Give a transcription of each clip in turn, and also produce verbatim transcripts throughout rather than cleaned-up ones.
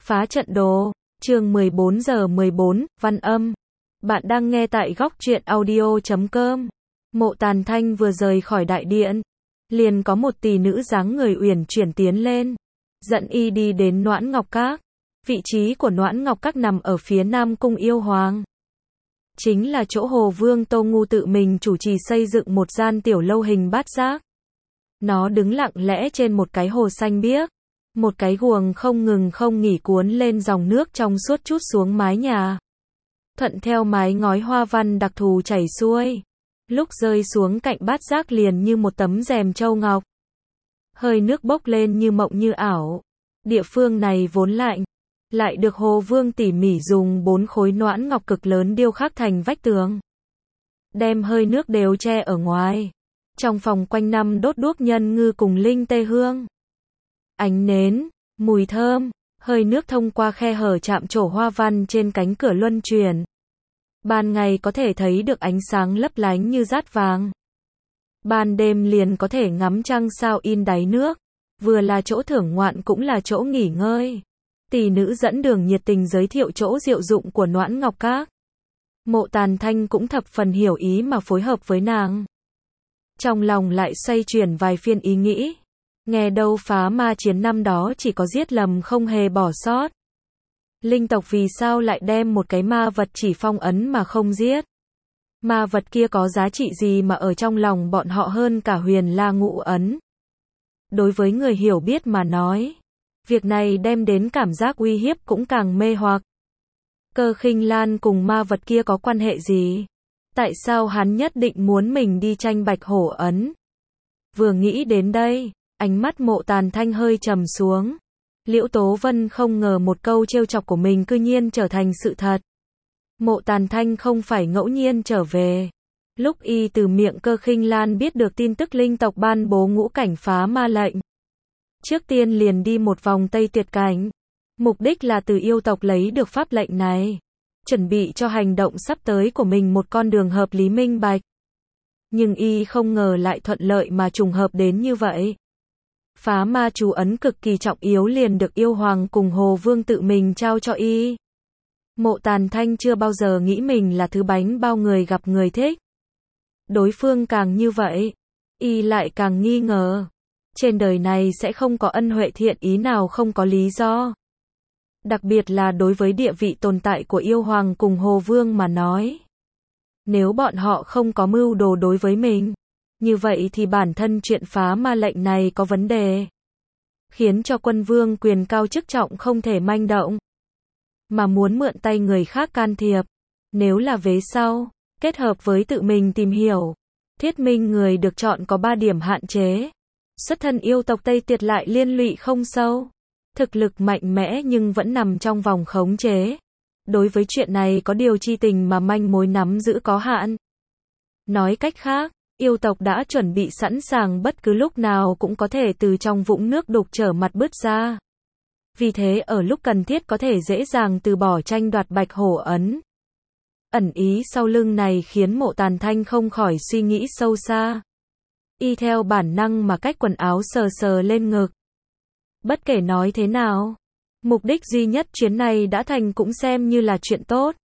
Phá trận đồ, chương mười bốn giờ mười bốn, văn âm. Bạn đang nghe tại góc truyện audio chấm com. Mộ Tàn Thanh vừa rời khỏi đại điện, liền có một tỷ nữ dáng người uyển chuyển tiến lên, dẫn y đi đến Noãn Ngọc Các. Vị trí của Noãn Ngọc Các nằm ở phía Nam Cung Yêu Hoàng. Chính là chỗ Hồ Vương Tô Ngu tự mình chủ trì xây dựng một gian tiểu lâu hình bát giác. Nó đứng lặng lẽ trên một cái hồ xanh biếc. Một cái guồng không ngừng không nghỉ cuốn lên dòng nước trong suốt trút xuống mái nhà. Thuận theo mái ngói hoa văn đặc thù chảy xuôi. Lúc rơi xuống cạnh bát giác liền như một tấm rèm châu ngọc. Hơi nước bốc lên như mộng như ảo. Địa phương này vốn lạnh, lại được Hồ Vương tỉ mỉ dùng bốn khối noãn ngọc cực lớn điêu khắc thành vách tường. Đem hơi nước đều che ở ngoài. Trong phòng quanh năm đốt đuốc nhân ngư cùng linh tê hương. Ánh nến, mùi thơm, hơi nước thông qua khe hở chạm trổ hoa văn trên cánh cửa luân chuyển. Ban ngày có thể thấy được ánh sáng lấp lánh như dát vàng. Ban đêm liền có thể ngắm trăng sao in đáy nước. Vừa là chỗ thưởng ngoạn cũng là chỗ nghỉ ngơi. Tỷ nữ dẫn đường nhiệt tình giới thiệu chỗ diệu dụng của Noãn Ngọc Các. Mộ Tàn Thanh cũng thập phần hiểu ý mà phối hợp với nàng. Trong lòng lại xoay chuyển vài phiên ý nghĩ. Nghe đâu phá ma chiến năm đó chỉ có giết lầm không hề bỏ sót. Linh tộc vì sao lại đem một cái ma vật chỉ phong ấn mà không giết? Ma vật kia có giá trị gì mà ở trong lòng bọn họ hơn cả Huyền La Ngũ ấn? Đối với người hiểu biết mà nói, việc này đem đến cảm giác uy hiếp cũng càng mê hoặc. Cơ Khinh Lan cùng ma vật kia có quan hệ gì? Tại sao hắn nhất định muốn mình đi tranh bạch hổ ấn? Vừa nghĩ đến đây, ánh mắt Mộ Tàn Thanh hơi trầm xuống. Liễu Tố Vân không ngờ một câu trêu chọc của mình cư nhiên trở thành sự thật. Mộ Tàn Thanh không phải ngẫu nhiên trở về. Lúc y từ miệng Cơ Khinh Lan biết được tin tức linh tộc ban bố ngũ cảnh phá ma lệnh. Trước tiên liền đi một vòng Tây Tuyệt Cảnh. Mục đích là từ yêu tộc lấy được pháp lệnh này. Chuẩn bị cho hành động sắp tới của mình một con đường hợp lý minh bạch. Nhưng y không ngờ lại thuận lợi mà trùng hợp đến như vậy. Phá ma chú ấn cực kỳ trọng yếu liền được yêu hoàng cùng Hồ Vương tự mình trao cho y. Mộ Tàn Thanh chưa bao giờ nghĩ mình là thứ bánh bao người gặp người thích. Đối phương càng như vậy, y lại càng nghi ngờ. Trên đời này sẽ không có ân huệ thiện ý nào không có lý do. Đặc biệt là đối với địa vị tồn tại của yêu hoàng cùng Hồ Vương mà nói. Nếu bọn họ không có mưu đồ đối với mình, như vậy thì bản thân chuyện phá ma lệnh này có vấn đề. Khiến cho quân vương quyền cao chức trọng không thể manh động. Mà muốn mượn tay người khác can thiệp. Nếu là vế sau, kết hợp với tự mình tìm hiểu. Thiết minh người được chọn có ba điểm hạn chế. Xuất thân yêu tộc Tây Tuyệt lại liên lụy không sâu. Thực lực mạnh mẽ nhưng vẫn nằm trong vòng khống chế. Đối với chuyện này có điều chi tình mà manh mối nắm giữ có hạn. Nói cách khác, yêu tộc đã chuẩn bị sẵn sàng bất cứ lúc nào cũng có thể từ trong vũng nước đục trở mặt bứt ra. Vì thế ở lúc cần thiết có thể dễ dàng từ bỏ tranh đoạt bạch hổ ấn. Ẩn ý sau lưng này khiến Mộ Tàn Thanh không khỏi suy nghĩ sâu xa. Y theo bản năng mà cách quần áo sờ sờ lên ngực. Bất kể nói thế nào, mục đích duy nhất chuyến này đã thành cũng xem như là chuyện tốt.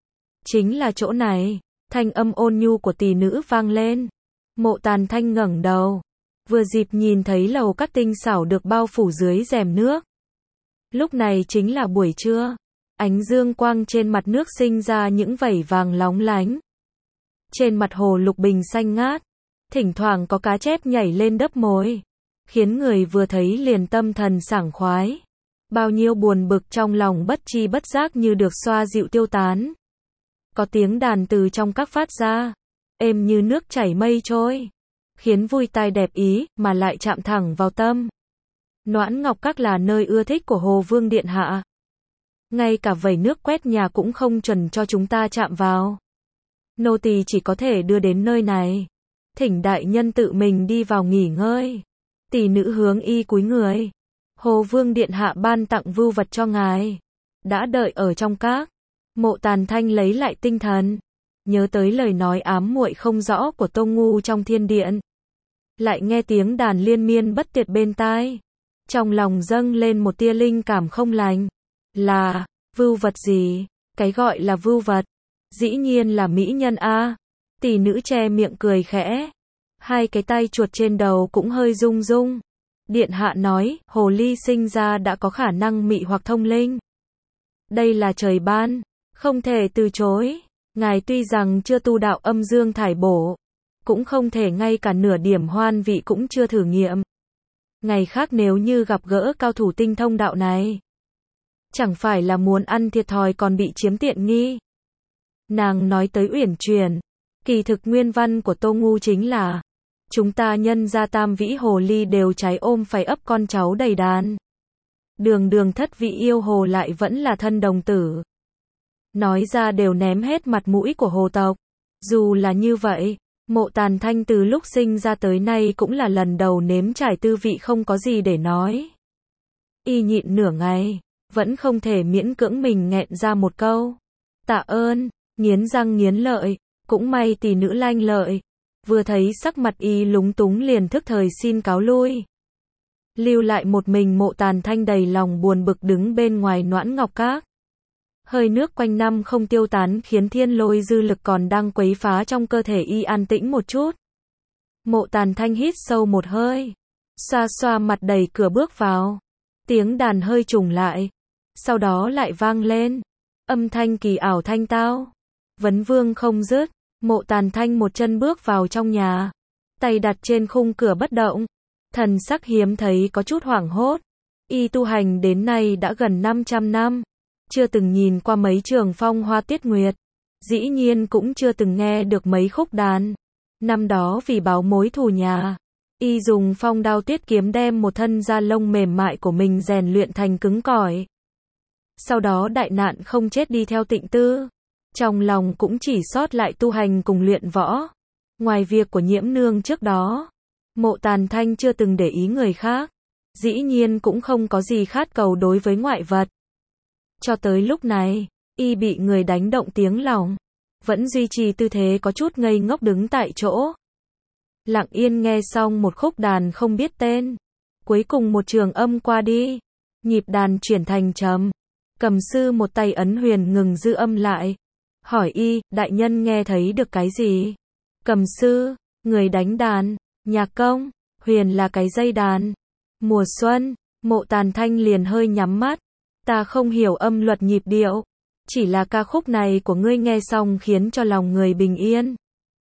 Chính là chỗ này, thanh âm ôn nhu của tỷ nữ vang lên. Mộ Tàn Thanh ngẩng đầu, vừa dịp nhìn thấy lầu các tinh xảo được bao phủ dưới rèm nước. Lúc này chính là buổi trưa, ánh dương quang trên mặt nước sinh ra những vảy vàng lóng lánh. Trên mặt hồ lục bình xanh ngát, thỉnh thoảng có cá chép nhảy lên đớp mồi, khiến người vừa thấy liền tâm thần sảng khoái. Bao nhiêu buồn bực trong lòng bất chi bất giác như được xoa dịu tiêu tán. Có tiếng đàn từ trong các phát ra, êm như nước chảy mây trôi, khiến vui tai đẹp ý, mà lại chạm thẳng vào tâm. Noãn Ngọc Các là nơi ưa thích của Hồ Vương Điện Hạ. Ngay cả vẩy nước quét nhà cũng không chuẩn cho chúng ta chạm vào. Nô tỳ chỉ có thể đưa đến nơi này. Thỉnh đại nhân tự mình đi vào nghỉ ngơi. Tỷ nữ hướng y cúi người. Hồ Vương Điện Hạ ban tặng vưu vật cho ngài. Đã đợi ở trong các. Mộ Tàn Thanh lấy lại tinh thần. Nhớ tới lời nói ám muội không rõ của Tô Ngu trong thiên điện. Lại nghe tiếng đàn liên miên bất tuyệt bên tai. Trong lòng dâng lên một tia linh cảm không lành. Là, vưu vật gì? Cái gọi là vưu vật, dĩ nhiên là mỹ nhân a. Tỷ nữ che miệng cười khẽ. Hai cái tay chuột trên đầu cũng hơi rung rung. Điện hạ nói, hồ ly sinh ra đã có khả năng mị hoặc thông linh. Đây là trời ban, không thể từ chối. Ngài tuy rằng chưa tu đạo âm dương thải bổ, cũng không thể ngay cả nửa điểm hoan vị cũng chưa thử nghiệm. Ngày khác nếu như gặp gỡ cao thủ tinh thông đạo này, chẳng phải là muốn ăn thiệt thòi còn bị chiếm tiện nghi. Nàng nói tới uyển chuyển, kỳ thực nguyên văn của Tô Ngu chính là, chúng ta nhân gia tam vĩ hồ ly đều trái ôm phải ấp con cháu đầy đàn. Đường đường thất vị yêu hồ lại vẫn là thân đồng tử. Nói ra đều ném hết mặt mũi của hồ tộc. Dù là như vậy, Mộ Tàn Thanh từ lúc sinh ra tới nay cũng là lần đầu nếm trải tư vị không có gì để nói. Y nhịn nửa ngày, vẫn không thể miễn cưỡng mình nghẹn ra một câu. Tạ ơn, nghiến răng nghiến lợi, cũng may tỷ nữ lanh lợi. Vừa thấy sắc mặt y lúng túng liền thức thời xin cáo lui. Lưu lại một mình Mộ Tàn Thanh đầy lòng buồn bực đứng bên ngoài Noãn Ngọc Các. Hơi nước quanh năm không tiêu tán khiến thiên lôi dư lực còn đang quấy phá trong cơ thể y an tĩnh một chút. Mộ Tàn Thanh hít sâu một hơi, xoa xoa mặt đẩy cửa bước vào. Tiếng đàn hơi trùng lại, sau đó lại vang lên. Âm thanh kỳ ảo thanh tao, vấn vương không dứt. Mộ Tàn Thanh một chân bước vào trong nhà, tay đặt trên khung cửa bất động, thần sắc hiếm thấy có chút hoảng hốt. Y tu hành đến nay đã gần năm trăm năm, chưa từng nhìn qua mấy trường phong hoa tiết nguyệt, dĩ nhiên cũng chưa từng nghe được mấy khúc đàn. Năm đó vì báo mối thù nhà, y dùng phong đao tiết kiếm đem một thân da lông mềm mại của mình rèn luyện thành cứng cỏi. Sau đó đại nạn không chết đi theo tịnh tư, trong lòng cũng chỉ sót lại tu hành cùng luyện võ. Ngoài việc của Nhiễm nương trước đó, Mộ Tàn Thanh chưa từng để ý người khác, dĩ nhiên cũng không có gì khát cầu đối với ngoại vật. Cho tới lúc này, y bị người đánh động tiếng lòng, vẫn duy trì tư thế có chút ngây ngốc đứng tại chỗ. Lặng yên nghe xong một khúc đàn không biết tên. Cuối cùng một trường âm qua đi, nhịp đàn chuyển thành trầm. Cầm sư một tay ấn huyền ngừng dư âm lại. Hỏi y, đại nhân nghe thấy được cái gì? Cầm sư, người đánh đàn, nhạc công, huyền là cái dây đàn. Mùa xuân, Mộ Tàn Thanh liền hơi nhắm mắt. Ta không hiểu âm luật nhịp điệu, chỉ là ca khúc này của ngươi nghe xong khiến cho lòng người bình yên,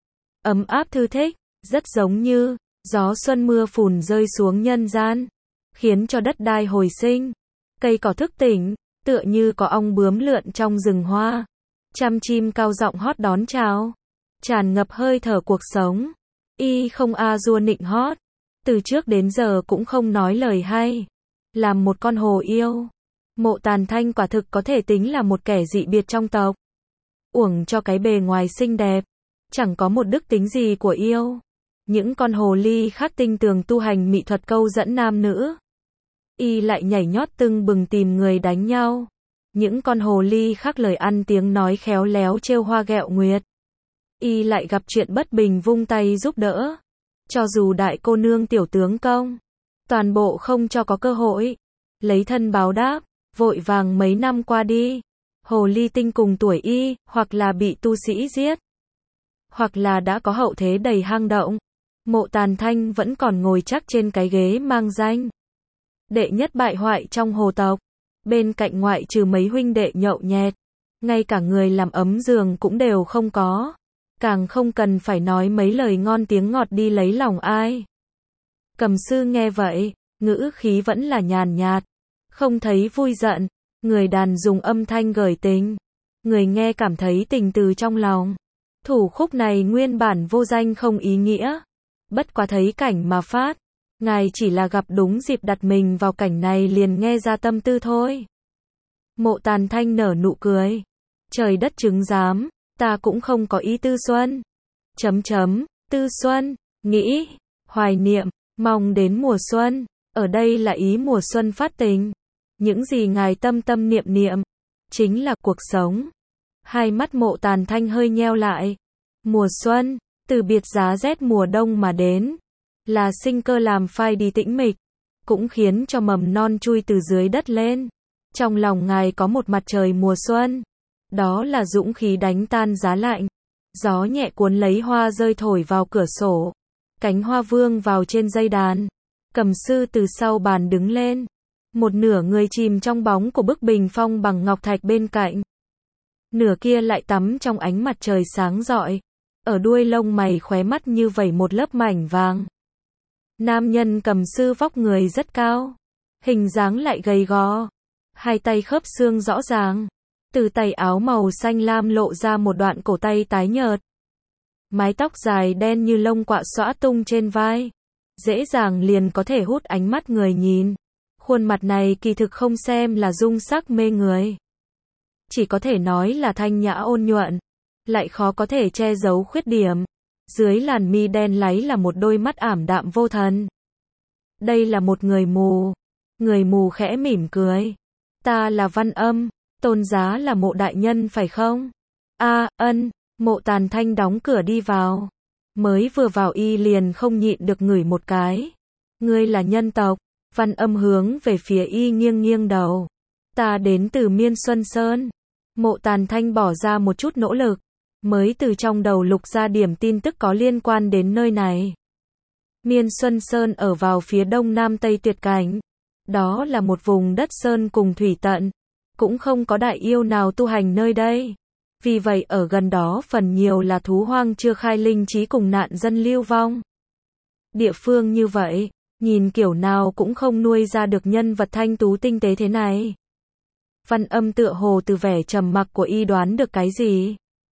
ấm áp thư thích, rất giống như gió xuân mưa phùn rơi xuống nhân gian, khiến cho đất đai hồi sinh, cây cỏ thức tỉnh, tựa như có ong bướm lượn trong rừng hoa, trăm chim cao giọng hót đón chào, tràn ngập hơi thở cuộc sống. Y không a dua nịnh hót, từ trước đến giờ cũng không nói lời hay, làm một con hồ yêu. Mộ Tàn Thanh quả thực có thể tính là một kẻ dị biệt trong tộc. Uổng cho cái bề ngoài xinh đẹp, chẳng có một đức tính gì của yêu. Những con hồ ly khác tinh tường tu hành mỹ thuật câu dẫn nam nữ, y lại nhảy nhót tưng bừng tìm người đánh nhau. Những con hồ ly khác lời ăn tiếng nói khéo léo trêu hoa ghẹo nguyệt, y lại gặp chuyện bất bình vung tay giúp đỡ. Cho dù đại cô nương tiểu tướng công, toàn bộ không cho có cơ hội lấy thân báo đáp. Vội vàng mấy năm qua đi, hồ ly tinh cùng tuổi y, hoặc là bị tu sĩ giết, hoặc là đã có hậu thế đầy hang động. Mộ Tàn Thanh vẫn còn ngồi chắc trên cái ghế mang danh đệ nhất bại hoại trong hồ tộc. Bên cạnh ngoại trừ mấy huynh đệ nhậu nhẹt, ngay cả người làm ấm giường cũng đều không có, càng không cần phải nói mấy lời ngon tiếng ngọt đi lấy lòng ai. Cầm sư nghe vậy, ngữ khí vẫn là nhàn nhạt, không thấy vui giận. Người đàn dùng âm thanh gởi tình, người nghe cảm thấy tình từ trong lòng. Thủ khúc này nguyên bản vô danh không ý nghĩa, bất quá thấy cảnh mà phát. Ngài chỉ là gặp đúng dịp đặt mình vào cảnh này liền nghe ra tâm tư thôi. Mộ Tàn Thanh nở nụ cười. Trời đất chứng giám, ta cũng không có ý tư xuân. Chấm chấm, tư xuân, nghĩ, hoài niệm, mong đến mùa xuân. Ở đây là ý mùa xuân phát tình. Những gì ngài tâm tâm niệm niệm, chính là cuộc sống. Hai mắt Mộ Tàn Thanh hơi nheo lại. Mùa xuân, từ biệt giá rét mùa đông mà đến, là sinh cơ làm phai đi tĩnh mịch, cũng khiến cho mầm non chui từ dưới đất lên. Trong lòng ngài có một mặt trời mùa xuân. Đó là dũng khí đánh tan giá lạnh. Gió nhẹ cuốn lấy hoa rơi thổi vào cửa sổ. Cánh hoa vương vào trên dây đàn. Cầm sư từ sau bàn đứng lên. Một nửa người chìm trong bóng của bức bình phong bằng ngọc thạch bên cạnh. Nửa kia lại tắm trong ánh mặt trời sáng rọi. Ở đuôi lông mày khóe mắt như vẩy một lớp mảnh vàng. Nam nhân cầm sư vóc người rất cao. Hình dáng lại gầy gò. Hai tay khớp xương rõ ràng. Từ tay áo màu xanh lam lộ ra một đoạn cổ tay tái nhợt. Mái tóc dài đen như lông quạ xõa tung trên vai. Dễ dàng liền có thể hút ánh mắt người nhìn. Khuôn mặt này kỳ thực không xem là dung sắc mê người. Chỉ có thể nói là thanh nhã ôn nhuận. Lại khó có thể che giấu khuyết điểm. Dưới làn mi đen láy là một đôi mắt ảm đạm vô thần. Đây là một người mù. Người mù khẽ mỉm cười. Ta là Văn Âm. Tôn giá là Mộ đại nhân phải không? A, à, ân. Mộ Tàn Thanh đóng cửa đi vào. Mới vừa vào y liền không nhịn được ngửi một cái. Ngươi là nhân tộc. Văn Âm hướng về phía y nghiêng nghiêng đầu. Ta đến từ Miên Xuân Sơn. Mộ Tàn Thanh bỏ ra một chút nỗ lực. Mới từ trong đầu lục ra điểm tin tức có liên quan đến nơi này. Miên Xuân Sơn ở vào phía đông nam tây tuyệt cảnh. Đó là một vùng đất sơn cùng thủy tận. Cũng không có đại yêu nào tu hành nơi đây. Vì vậy ở gần đó phần nhiều là thú hoang chưa khai linh trí cùng nạn dân lưu vong. Địa phương như vậy, nhìn kiểu nào cũng không nuôi ra được nhân vật thanh tú tinh tế thế này. Văn Âm tựa hồ từ vẻ trầm mặc của y đoán được cái gì.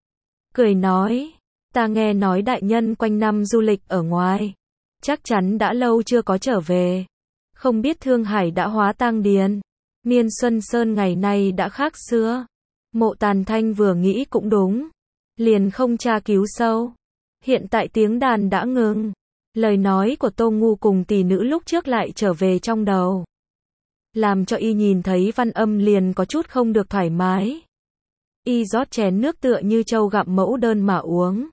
Cười nói, ta nghe nói đại nhân quanh năm du lịch ở ngoài. Chắc chắn đã lâu chưa có trở về. Không biết Thương Hải đã hóa tang điền. Miên Xuân Sơn ngày nay đã khác xưa. Mộ Tàn Thanh vừa nghĩ cũng đúng. Liền không tra cứu sâu. Hiện tại tiếng đàn đã ngừng. Lời nói của Tô Ngu cùng tỷ nữ lúc trước lại trở về trong đầu. Làm cho y nhìn thấy Văn Âm liền có chút không được thoải mái. Y rót chén nước tựa như trâu gặm mẫu đơn mà uống.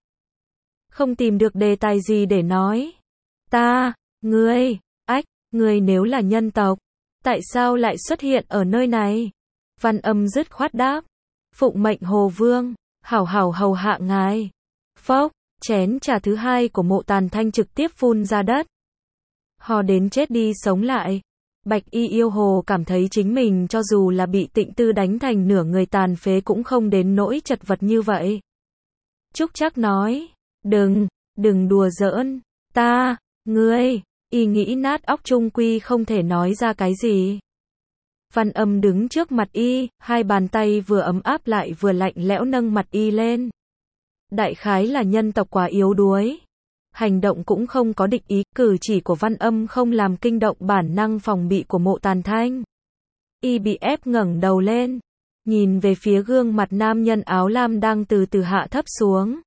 Không tìm được đề tài gì để nói. Ta, ngươi, ách, ngươi nếu là nhân tộc, tại sao lại xuất hiện ở nơi này? Văn Âm dứt khoát đáp. Phụng mệnh Hồ Vương, hảo hảo hầu hạ ngài. Phốc, chén trà thứ hai của Mộ Tàn Thanh trực tiếp phun ra đất. Ho đến chết đi sống lại. Bạch Y Yêu Hồ cảm thấy chính mình cho dù là bị Tịnh Tư đánh thành nửa người tàn phế cũng không đến nỗi chật vật như vậy. Trúc Trác nói, đừng, đừng đùa giỡn, ta, ngươi, y nghĩ nát óc trung quy không thể nói ra cái gì. Văn Âm đứng trước mặt y, hai bàn tay vừa ấm áp lại vừa lạnh lẽo nâng mặt y lên. Đại khái là nhân tộc quá yếu đuối. Hành động cũng không có địch ý, cử chỉ của Văn Âm không làm kinh động bản năng phòng bị của Mộ Tàn Thanh. Y bị ép ngẩng đầu lên, nhìn về phía gương mặt nam nhân áo lam đang từ từ hạ thấp xuống.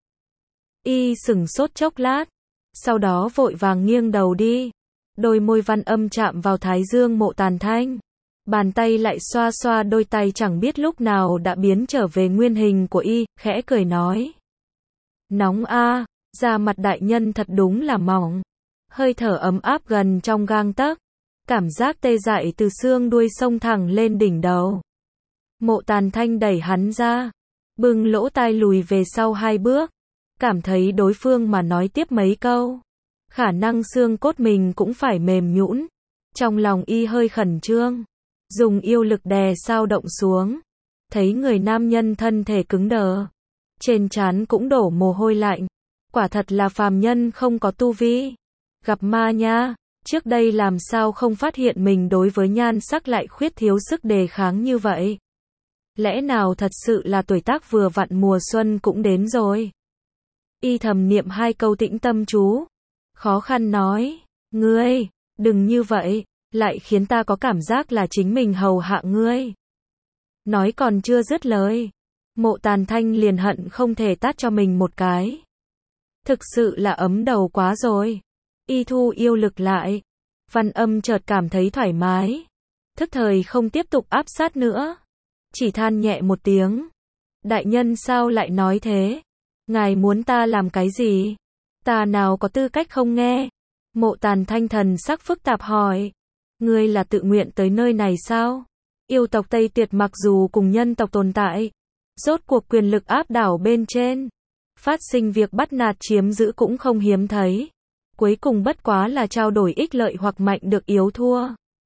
Y sững sốt chốc lát, sau đó vội vàng nghiêng đầu đi. Đôi môi Văn Âm chạm vào thái dương Mộ Tàn Thanh. Bàn tay lại xoa xoa đôi tay chẳng biết lúc nào đã biến trở về nguyên hình của y, khẽ cười nói. Nóng a, da mặt đại nhân thật đúng là mỏng. Hơi thở ấm áp gần trong gang tấc. Cảm giác tê dại từ xương đuôi xông thẳng lên đỉnh đầu. Mộ Tàn Thanh đẩy hắn ra. Bưng lỗ tai lùi về sau hai bước. Cảm thấy đối phương mà nói tiếp mấy câu. Khả năng xương cốt mình cũng phải mềm nhũn. Trong lòng y hơi khẩn trương. Dùng yêu lực đè sao động xuống. Thấy người nam nhân thân thể cứng đờ. Trên trán cũng đổ mồ hôi lạnh. Quả thật là phàm nhân không có tu vi. Gặp ma nha. Trước đây làm sao không phát hiện mình đối với nhan sắc lại khuyết thiếu sức đề kháng như vậy. Lẽ nào thật sự là tuổi tác vừa vặn mùa xuân cũng đến rồi. Y thầm niệm hai câu tĩnh tâm chú. Khó khăn nói. Ngươi, đừng như vậy. Lại khiến ta có cảm giác là chính mình hầu hạ ngươi. Nói còn chưa dứt lời. Mộ Tàn Thanh liền hận không thể tát cho mình một cái. Thực sự là ấm đầu quá rồi. Y thu yêu lực lại. Văn Âm chợt cảm thấy thoải mái. Thức thời không tiếp tục áp sát nữa. Chỉ than nhẹ một tiếng. Đại nhân sao lại nói thế? Ngài muốn ta làm cái gì? Ta nào có tư cách không nghe? Mộ Tàn Thanh thần sắc phức tạp hỏi. Ngươi là tự nguyện tới nơi này sao? Yêu tộc Tây Tuyệt mặc dù cùng nhân tộc tồn tại, rốt cuộc quyền lực áp đảo bên trên, phát sinh việc bắt nạt chiếm giữ cũng không hiếm thấy. Cuối cùng bất quá là trao đổi ích lợi hoặc mạnh được yếu thua.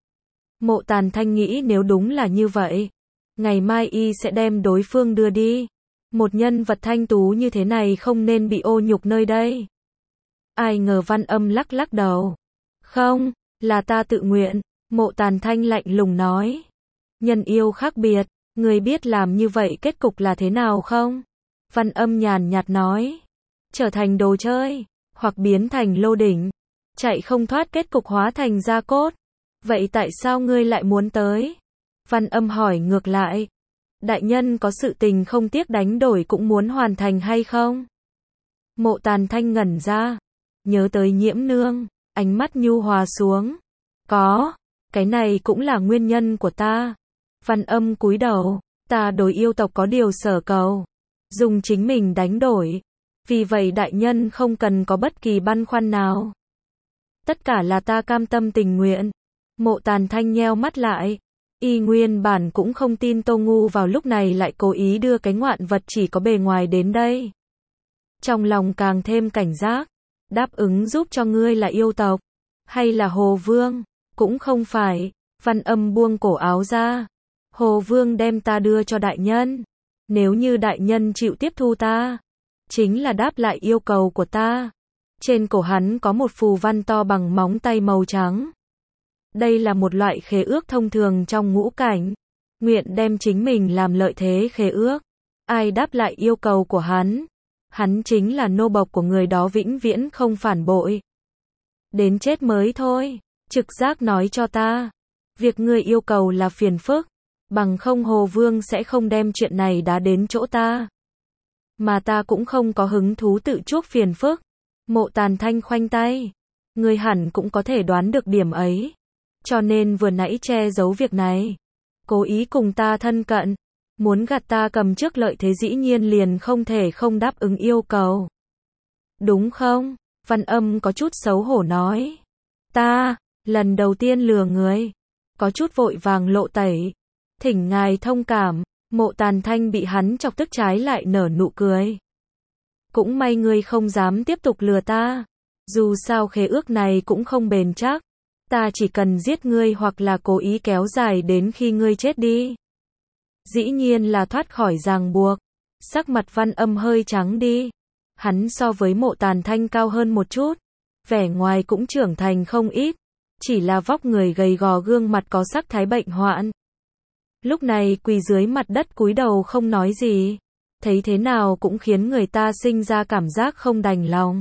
Mộ Tàn Thanh nghĩ nếu đúng là như vậy, ngày mai y sẽ đem đối phương đưa đi. Một nhân vật thanh tú như thế này không nên bị ô nhục nơi đây. Ai ngờ Văn Âm lắc lắc đầu. Không, là ta tự nguyện. Mộ Tàn Thanh lạnh lùng nói. Nhân yêu khác biệt, người biết làm như vậy kết cục là thế nào không? Văn Âm nhàn nhạt nói. Trở thành đồ chơi, hoặc biến thành lô đỉnh. Chạy không thoát kết cục hóa thành gia cốt. Vậy tại sao ngươi lại muốn tới? Văn Âm hỏi ngược lại. Đại nhân có sự tình không tiếc đánh đổi cũng muốn hoàn thành hay không? Mộ Tàn Thanh ngẩn ra. Nhớ tới Nhiễm Nương, ánh mắt nhu hòa xuống. Có, cái này cũng là nguyên nhân của ta. Văn Âm cúi đầu. Ta đối yêu tộc có điều sở cầu. Dùng chính mình đánh đổi. Vì vậy đại nhân không cần có bất kỳ băn khoăn nào. Tất cả là ta cam tâm tình nguyện. Mộ Tàn Thanh nheo mắt lại. Y nguyên bản cũng không tin Tô Ngu vào lúc này lại cố ý đưa cái ngoạn vật chỉ có bề ngoài đến đây. Trong lòng càng thêm cảnh giác. Đáp ứng giúp cho ngươi là yêu tộc. Hay là Hồ Vương? Cũng không phải. Văn Âm buông cổ áo ra. Hồ Vương đem ta đưa cho đại nhân. Nếu như đại nhân chịu tiếp thu ta, chính là đáp lại yêu cầu của ta. Trên cổ hắn có một phù văn to bằng móng tay màu trắng. Đây là một loại khế ước thông thường trong ngũ cảnh. Nguyện đem chính mình làm lợi thế khế ước. Ai đáp lại yêu cầu của hắn, hắn chính là nô bộc của người đó vĩnh viễn không phản bội. Đến chết mới thôi. Trực giác nói cho ta, việc ngươi yêu cầu là phiền phức, bằng không Hồ Vương sẽ không đem chuyện này đá đến chỗ ta. Mà ta cũng không có hứng thú tự chuốc phiền phức. Mộ Tàn Thanh khoanh tay. Ngươi hẳn cũng có thể đoán được điểm ấy. Cho nên vừa nãy che giấu việc này. Cố ý cùng ta thân cận. Muốn gạt ta cầm trước lợi thế dĩ nhiên liền không thể không đáp ứng yêu cầu. Đúng không? Văn Âm có chút xấu hổ nói. Ta, lần đầu tiên lừa người. Có chút vội vàng lộ tẩy. Thỉnh ngài thông cảm. Mộ Tàn Thanh bị hắn chọc tức trái lại nở nụ cười. Cũng may ngươi không dám tiếp tục lừa ta. Dù sao khế ước này cũng không bền chắc. Ta chỉ cần giết ngươi hoặc là cố ý kéo dài đến khi ngươi chết đi. Dĩ nhiên là thoát khỏi ràng buộc. Sắc mặt Văn Âm hơi trắng đi. Hắn so với Mộ Tàn Thanh cao hơn một chút. Vẻ ngoài cũng trưởng thành không ít. Chỉ là vóc người gầy gò gương mặt có sắc thái bệnh hoạn. Lúc này quỳ dưới mặt đất cúi đầu không nói gì. Thấy thế nào cũng khiến người ta sinh ra cảm giác không đành lòng.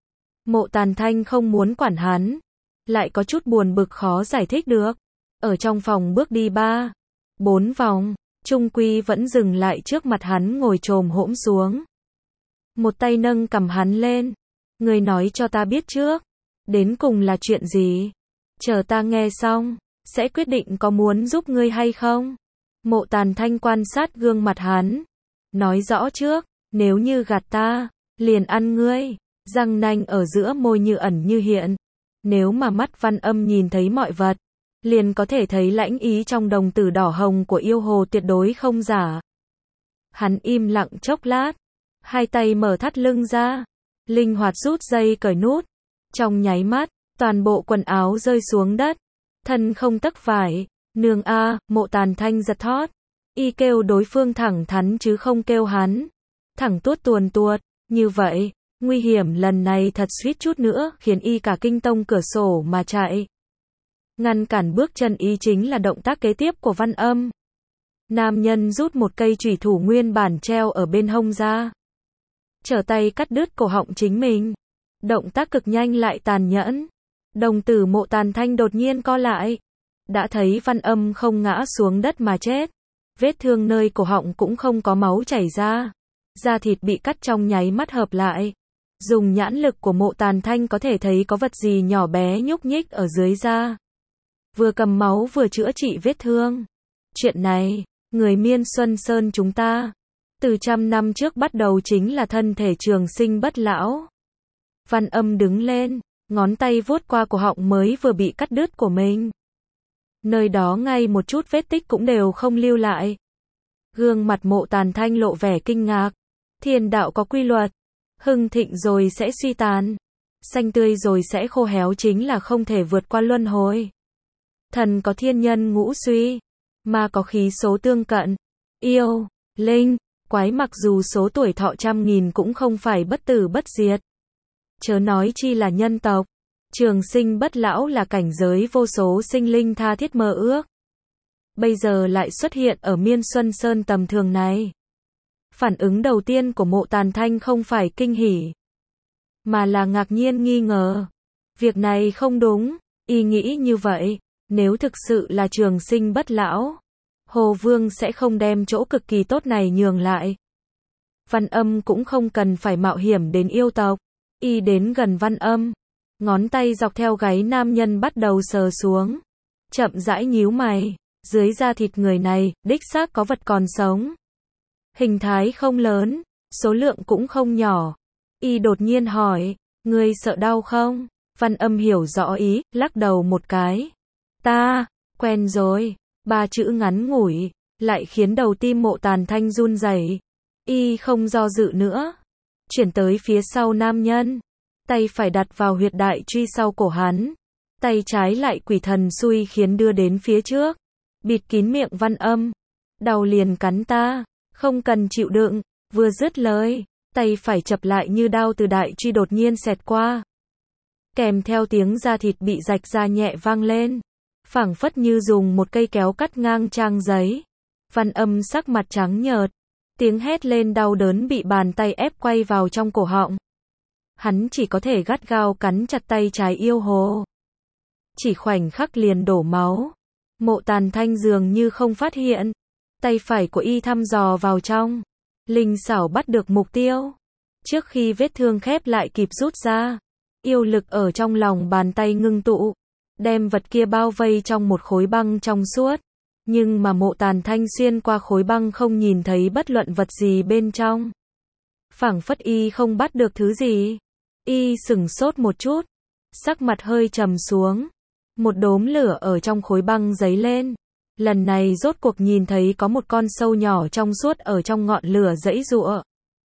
Mộ Tàn Thanh không muốn quản hắn. Lại có chút buồn bực khó giải thích được. Ở trong phòng bước đi ba, bốn vòng. Trung quy vẫn dừng lại trước mặt hắn ngồi chồm hỗn xuống. Một tay nâng cầm hắn lên. Ngươi nói cho ta biết trước. Đến cùng là chuyện gì? Chờ ta nghe xong, sẽ quyết định có muốn giúp ngươi hay không. Mộ Tàn Thanh quan sát gương mặt hắn. Nói rõ trước, nếu như gạt ta, liền ăn ngươi. Răng nanh ở giữa môi như ẩn như hiện. Nếu mà mắt Văn Âm nhìn thấy mọi vật, liền có thể thấy lãnh ý trong đồng tử đỏ hồng của yêu hồ tuyệt đối không giả. Hắn im lặng chốc lát, hai tay mở thắt lưng ra, linh hoạt rút dây cởi nút. Trong nháy mắt, toàn bộ quần áo rơi xuống đất, thân không tấc vải. Nương a, Mộ Tàn Thanh giật thót. Y kêu đối phương thẳng thắn chứ không kêu hắn. Thẳng tuốt tuồn tuột, như vậy, nguy hiểm lần này thật suýt chút nữa khiến y cả kinh tông cửa sổ mà chạy. Ngăn cản bước chân y chính là động tác kế tiếp của Văn Âm. Nam nhân rút một cây chủy thủ nguyên bản treo ở bên hông ra. Trở tay cắt đứt cổ họng chính mình. Động tác cực nhanh lại tàn nhẫn. Đồng tử Mộ Tàn Thanh đột nhiên co lại. Đã thấy Văn Âm không ngã xuống đất mà chết. Vết thương nơi cổ họng cũng không có máu chảy ra. Da thịt bị cắt trong nháy mắt hợp lại. Dùng nhãn lực của Mộ Tàn Thanh có thể thấy có vật gì nhỏ bé nhúc nhích ở dưới da. Vừa cầm máu vừa chữa trị vết thương. Chuyện này, người Miên Xuân Sơn chúng ta, từ trăm năm trước bắt đầu chính là thân thể trường sinh bất lão. Văn Âm đứng lên, ngón tay vuốt qua cổ họng mới vừa bị cắt đứt của mình. Nơi đó ngay một chút vết tích cũng đều không lưu lại. Gương mặt Mộ Tàn Thanh lộ vẻ kinh ngạc. Thiên đạo có quy luật. Hưng thịnh rồi sẽ suy tàn. Xanh tươi rồi sẽ khô héo chính là không thể vượt qua luân hồi. Thần có thiên nhân ngũ suy. Ma có khí số tương cận. Yêu, linh, quái mặc dù số tuổi thọ trăm nghìn cũng không phải bất tử bất diệt. Chớ nói chi là nhân tộc. Trường sinh bất lão là cảnh giới vô số sinh linh tha thiết mơ ước. Bây giờ lại xuất hiện ở Miên Xuân Sơn tầm thường này. Phản ứng đầu tiên của Mộ Tàn Thanh không phải kinh hỉ, mà là ngạc nhiên nghi ngờ. Việc này không đúng, y nghĩ như vậy, nếu thực sự là trường sinh bất lão, Hồ Vương sẽ không đem chỗ cực kỳ tốt này nhường lại. Văn Âm cũng không cần phải mạo hiểm đến yêu tộc. Y đến gần Văn Âm, ngón tay dọc theo gáy nam nhân bắt đầu sờ xuống. Chậm rãi nhíu mày, dưới da thịt người này, đích xác có vật còn sống. Hình thái không lớn, số lượng cũng không nhỏ. Y đột nhiên hỏi, ngươi sợ đau không? Văn Âm hiểu rõ ý, lắc đầu một cái. Ta, quen rồi. Ba chữ ngắn ngủi, lại khiến đầu tim Mộ Tàn Thanh run rẩy. Y không do dự nữa, chuyển tới phía sau nam nhân. Tay phải đặt vào huyệt đại truy sau cổ hắn. Tay trái lại quỷ thần xui khiến đưa đến phía trước. Bịt kín miệng Văn Âm. Đau liền cắn ta, không cần chịu đựng. Vừa dứt lời, tay phải chập lại như đao từ đại truy đột nhiên xẹt qua. Kèm theo tiếng da thịt bị rạch ra nhẹ vang lên. Phảng phất như dùng một cây kéo cắt ngang trang giấy. Văn Âm sắc mặt trắng nhợt. Tiếng hét lên đau đớn bị bàn tay ép quay vào trong cổ họng. Hắn chỉ có thể gắt gao cắn chặt tay trái yêu hồ. Chỉ khoảnh khắc liền đổ máu. Mộ Tàn Thanh dường như không phát hiện. Tay phải của y thăm dò vào trong. Linh xảo bắt được mục tiêu. Trước khi vết thương khép lại kịp rút ra. Yêu lực ở trong lòng bàn tay ngưng tụ. Đem vật kia bao vây trong một khối băng trong suốt. Nhưng mà Mộ Tàn Thanh xuyên qua khối băng không nhìn thấy bất luận vật gì bên trong. Phảng phất y không bắt được thứ gì. Y sửng sốt một chút. Sắc mặt hơi trầm xuống. Một đốm lửa ở trong khối băng dấy lên. Lần này rốt cuộc nhìn thấy có một con sâu nhỏ trong suốt ở trong ngọn lửa giãy giụa.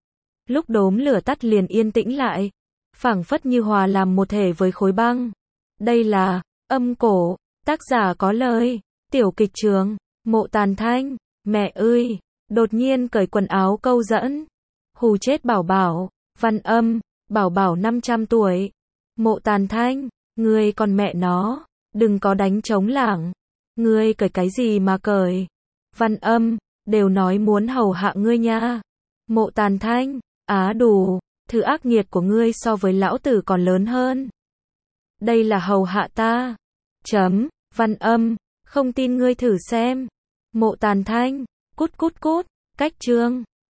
Lúc đốm lửa tắt liền yên tĩnh lại. Phảng phất như hòa làm một thể với khối băng. Đây là Âm Cổ, tác giả có lời. Tiểu kịch trường, Mộ Tàn Thanh, mẹ ơi, đột nhiên cởi quần áo câu dẫn. Hù chết Bảo Bảo, Văn Âm, Bảo Bảo năm trăm tuổi. Mộ Tàn Thanh, ngươi còn mẹ nó, đừng có đánh trống lảng. Ngươi cởi cái gì mà cởi? Văn Âm, đều nói muốn hầu hạ ngươi nha. Mộ Tàn Thanh, á đủ, thứ ác nghiệt của ngươi so với lão tử còn lớn hơn. Đây là hầu hạ ta. Chấm, Văn Âm, không tin ngươi thử xem. Mộ Tàn Thanh, cút cút cút, cách chương.